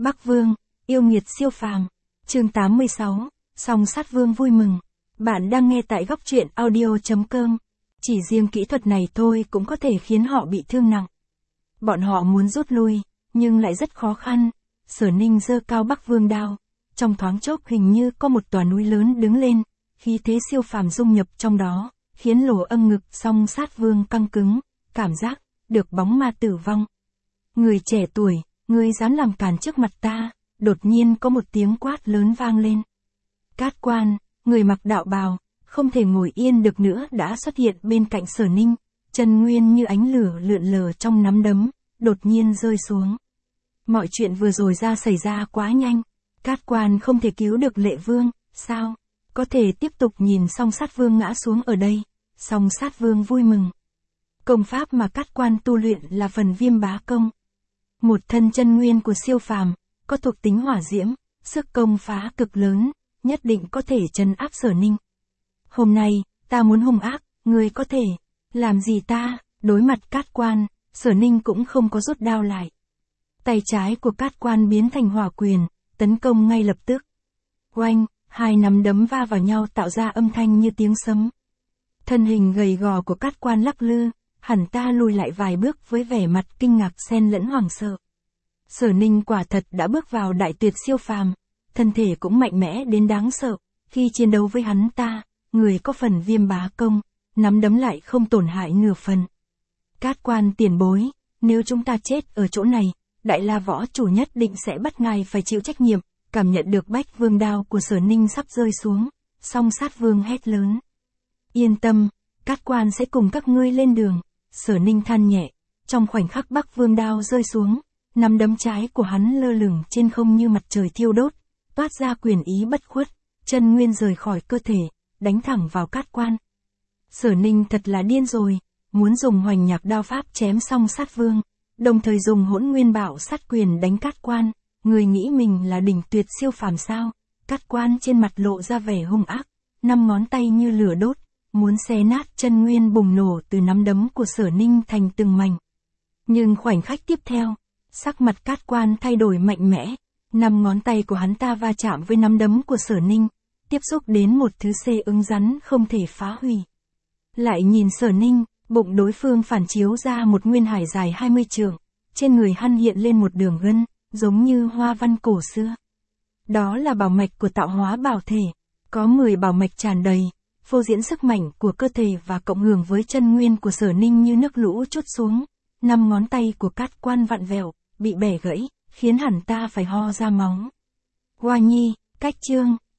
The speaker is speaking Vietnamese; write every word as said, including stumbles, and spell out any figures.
Bắc Vương, yêu nghiệt siêu phàm. Chương tám mươi sáu, Song Sát Vương vui mừng. Bạn đang nghe tại góc truyện audio chấm com. Chỉ riêng kỹ thuật này thôi cũng có thể khiến họ bị thương nặng. Bọn họ muốn rút lui, nhưng lại rất khó khăn. Sở Ninh giơ cao Bắc Vương đao. Trong thoáng chốc hình như có một tòa núi lớn đứng lên, khí thế siêu phàm dung nhập trong đó, khiến lỗ âm ngực Song Sát Vương căng cứng, cảm giác được bóng ma tử vong. Người trẻ tuổi, ngươi dám làm cản trước mặt ta. Đột nhiên có một tiếng quát lớn vang lên. Cát Quan, người mặc đạo bào, không thể ngồi yên được nữa đã xuất hiện bên cạnh Sở Ninh, chân nguyên như ánh lửa lượn lờ trong nắm đấm, đột nhiên rơi xuống. Mọi chuyện vừa rồi ra xảy ra quá nhanh, Cát Quan không thể cứu được Lệ Vương, sao? Có thể tiếp tục nhìn Song Sát Vương ngã xuống ở đây. Song Sát Vương vui mừng. Công pháp mà Cát Quan tu luyện là phần Viêm Bá Công. Một thân chân nguyên của siêu phàm, có thuộc tính hỏa diễm, sức công phá cực lớn, nhất định có thể trấn áp Sở Ninh. Hôm nay, ta muốn hung ác, ngươi có thể làm gì ta? Đối mặt Cát Quan, Sở Ninh cũng không có rút đao lại. Tay trái của Cát Quan biến thành hỏa quyền, tấn công ngay lập tức. Oanh, hai nắm đấm va vào nhau tạo ra âm thanh như tiếng sấm. Thân hình gầy gò của Cát Quan lắc lư, hẳn ta lùi lại vài bước với vẻ mặt kinh ngạc xen lẫn hoảng sợ. Sở Ninh quả thật đã bước vào đại tuyệt siêu phàm, thân thể cũng mạnh mẽ đến đáng sợ, khi chiến đấu với hắn ta, người có phần Viêm Bá Công, nắm đấm lại không tổn hại nửa phần. Cát Quan tiền bối, nếu chúng ta chết ở chỗ này, Đại La Võ chủ nhất định sẽ bắt ngài phải chịu trách nhiệm. Cảm nhận được Bách Vương đao của Sở Ninh sắp rơi xuống, Song Sát Vương hét lớn. Yên tâm, Cát Quan sẽ cùng các ngươi lên đường. Sở Ninh than nhẹ, trong khoảnh khắc Bắc Vương đao rơi xuống, nắm đấm trái của hắn lơ lửng trên không như mặt trời thiêu đốt, toát ra quyền ý bất khuất, chân nguyên rời khỏi cơ thể, đánh thẳng vào Cát Quan. Sở Ninh thật là điên rồi, muốn dùng Hoành Nhạc đao pháp chém Song Sát Vương, đồng thời dùng Hỗn Nguyên Bạo Sát quyền đánh Cát Quan. Người nghĩ mình là đỉnh tuyệt siêu phàm sao? Cát Quan trên mặt lộ ra vẻ hung ác, năm ngón tay như lửa đốt, muốn xé nát chân nguyên bùng nổ từ nắm đấm của Sở Ninh thành từng mảnh. Nhưng khoảnh khắc tiếp theo, sắc mặt Cát Quan thay đổi mạnh mẽ, năm ngón tay của hắn ta va chạm với nắm đấm của Sở Ninh, tiếp xúc đến một thứ xê ứng rắn không thể phá hủy. Lại nhìn Sở Ninh, bụng đối phương phản chiếu ra một nguyên hải dài hai mươi trượng, trên người hắn hiện lên một đường gân, giống như hoa văn cổ xưa. Đó là bảo mạch của tạo hóa bảo thể, có mười bảo mạch tràn đầy, phô diễn sức mạnh của cơ thể và cộng hưởng với chân nguyên của Sở Ninh như nước lũ trút xuống. Năm ngón tay của Cát Quan vặn vẹo, bị bẻ gãy, khiến hẳn ta phải ho ra máu. Hoa nhi, cách chương,